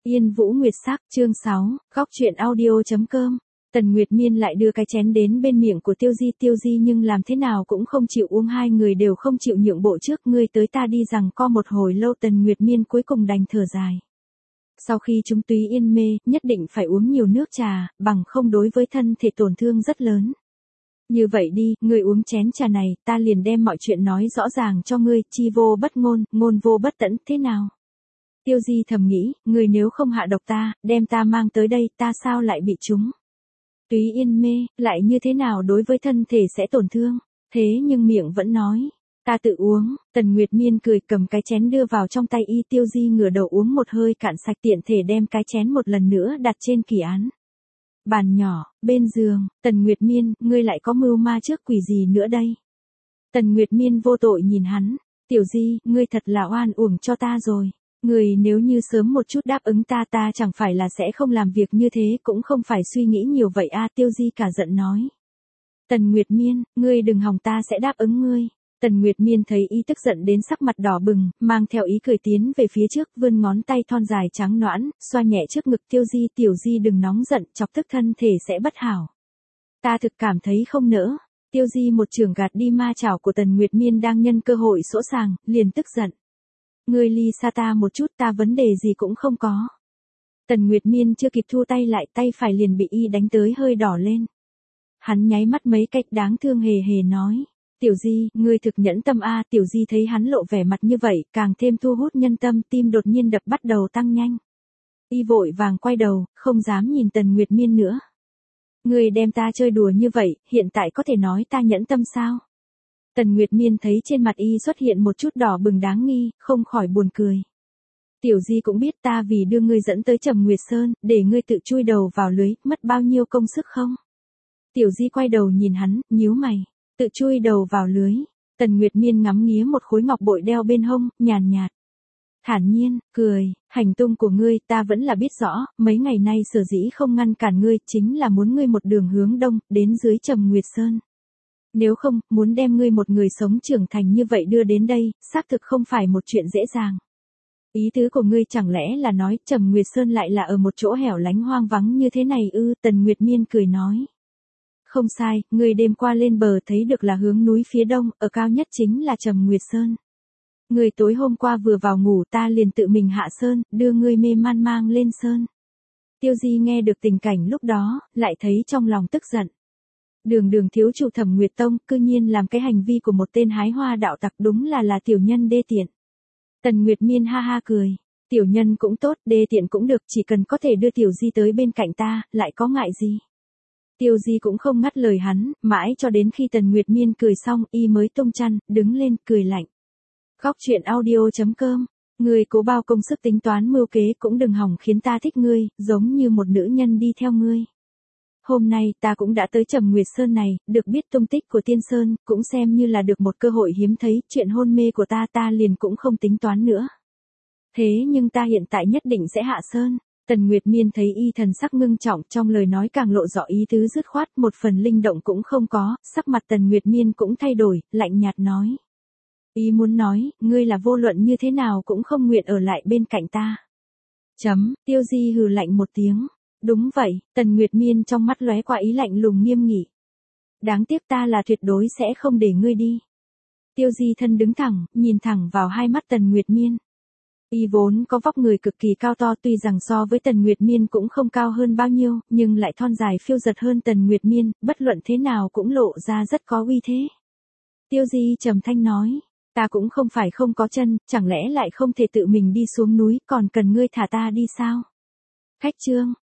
Yên Vũ Nguyệt Sắc, chương 6, góc truyện audio.com. Tần Nguyệt Miên lại đưa cái chén đến bên miệng của Tiêu Di nhưng làm thế nào cũng không chịu uống, hai người đều không chịu nhượng bộ trước, ngươi tới ta đi rằng co một hồi lâu, Tần Nguyệt Miên cuối cùng đành thở dài. Sau khi chúng Túy Yên mê, nhất định phải uống nhiều nước trà, bằng không đối với thân thể tổn thương rất lớn. Như vậy đi, ngươi uống chén trà này, ta liền đem mọi chuyện nói rõ ràng cho ngươi, chi vô bất ngôn, ngôn vô bất tẫn, thế nào? Tiêu Di thầm nghĩ, người nếu không hạ độc ta, đem ta mang tới đây, ta sao lại bị trúng? Túy Yên mê, lại như thế nào đối với thân thể sẽ tổn thương? Thế nhưng miệng vẫn nói, ta tự uống. Tần Nguyệt Miên cười cầm cái chén đưa vào trong tay y. Tiêu Di ngửa đầu uống một hơi cạn sạch, tiện thể đem cái chén một lần nữa đặt trên kỳ án. Bàn nhỏ, bên giường. Tần Nguyệt Miên, ngươi lại có mưu ma trước quỷ gì nữa đây? Tần Nguyệt Miên vô tội nhìn hắn, Tiểu Di, ngươi thật là oan uổng cho ta rồi. Người nếu như sớm một chút đáp ứng ta, ta chẳng phải là sẽ không làm việc như thế, cũng không phải suy nghĩ nhiều vậy a. Tiêu Di cả giận nói. Tần Nguyệt Miên, ngươi đừng hòng, ta sẽ đáp ứng ngươi. Tần Nguyệt Miên thấy y tức giận đến sắc mặt đỏ bừng, mang theo ý cười tiến về phía trước, vươn ngón tay thon dài trắng nõn, xoa nhẹ trước ngực Tiêu Di. Tiểu Di đừng nóng giận, chọc tức thân thể sẽ bất hảo. Ta thực cảm thấy không nỡ. Tiêu Di một chưởng gạt đi ma chảo của Tần Nguyệt Miên đang nhân cơ hội sỗ sàng, liền tức giận. Ngươi ly xa ta một chút, ta vấn đề gì cũng không có. Tần Nguyệt Miên chưa kịp thu tay lại, tay phải liền bị y đánh tới hơi đỏ lên. Hắn nháy mắt mấy cách đáng thương hề hề nói. Tiểu Di, ngươi thực nhẫn tâm a. Tiểu Di thấy hắn lộ vẻ mặt như vậy, càng thêm thu hút nhân tâm, tim đột nhiên đập bắt đầu tăng nhanh. Y vội vàng quay đầu, không dám nhìn Tần Nguyệt Miên nữa. Ngươi đem ta chơi đùa như vậy, hiện tại có thể nói ta nhẫn tâm sao? Tần Nguyệt Miên thấy trên mặt y xuất hiện một chút đỏ bừng đáng nghi, không khỏi buồn cười. Tiểu Di cũng biết ta vì đưa ngươi dẫn tới Trầm Nguyệt Sơn, để ngươi tự chui đầu vào lưới, mất bao nhiêu công sức không? Tiểu Di quay đầu nhìn hắn, nhíu mày, tự chui đầu vào lưới. Tần Nguyệt Miên ngắm nghía một khối ngọc bội đeo bên hông, nhàn nhạt. Thản nhiên, cười, hành tung của ngươi ta vẫn là biết rõ, mấy ngày nay sở dĩ không ngăn cản ngươi, chính là muốn ngươi một đường hướng đông, đến dưới Trầm Nguyệt Sơn. Nếu không, muốn đem ngươi một người sống trưởng thành như vậy đưa đến đây, xác thực không phải một chuyện dễ dàng. Ý tứ của ngươi chẳng lẽ là nói Trầm Nguyệt Sơn lại là ở một chỗ hẻo lánh hoang vắng như thế này ư? Tần Nguyệt Miên cười nói. Không sai, ngươi đêm qua lên bờ thấy được là hướng núi phía đông, ở cao nhất chính là Trầm Nguyệt Sơn. Ngươi tối hôm qua vừa vào ngủ, ta liền tự mình hạ sơn, đưa ngươi mê man mang lên sơn. Tiêu Di nghe được tình cảnh lúc đó, lại thấy trong lòng tức giận. Đường thiếu chủ Thẩm Nguyệt Tông, cư nhiên làm cái hành vi của một tên hái hoa đạo tặc, đúng là tiểu nhân đê tiện. Tần Nguyệt Miên ha ha cười, tiểu nhân cũng tốt, đê tiện cũng được, chỉ cần có thể đưa Tiểu Di tới bên cạnh ta, lại có ngại gì. Tiêu Di cũng không ngắt lời hắn, mãi cho đến khi Tần Nguyệt Miên cười xong, y mới tung chăn, đứng lên, cười lạnh. Góc truyện audio.com, ngươi cố bao công sức tính toán mưu kế cũng đừng hỏng khiến ta thích ngươi, giống như một nữ nhân đi theo ngươi. Hôm nay ta cũng đã tới Trầm Nguyệt Sơn này, được biết tung tích của Tiên Sơn, cũng xem như là được một cơ hội hiếm thấy, chuyện hôn mê của ta liền cũng không tính toán nữa. Thế nhưng ta hiện tại nhất định sẽ hạ sơn. Tần Nguyệt Miên thấy y thần sắc ngưng trọng, trong lời nói càng lộ rõ ý tứ dứt khoát, một phần linh động cũng không có, sắc mặt Tần Nguyệt Miên cũng thay đổi, lạnh nhạt nói. Y muốn nói, ngươi là vô luận như thế nào cũng không nguyện ở lại bên cạnh ta. Tiêu Di hừ lạnh một tiếng. Đúng vậy, Tần Nguyệt Miên trong mắt lóe qua ý lạnh lùng nghiêm nghị. Đáng tiếc ta là tuyệt đối sẽ không để ngươi đi. Tiêu Di thân đứng thẳng, nhìn thẳng vào hai mắt Tần Nguyệt Miên. Y vốn có vóc người cực kỳ cao to, tuy rằng so với Tần Nguyệt Miên cũng không cao hơn bao nhiêu, nhưng lại thon dài phiêu dật hơn Tần Nguyệt Miên, bất luận thế nào cũng lộ ra rất có uy thế. Tiêu Di trầm thanh nói, ta cũng không phải không có chân, chẳng lẽ lại không thể tự mình đi xuống núi, còn cần ngươi thả ta đi sao? Khách trương,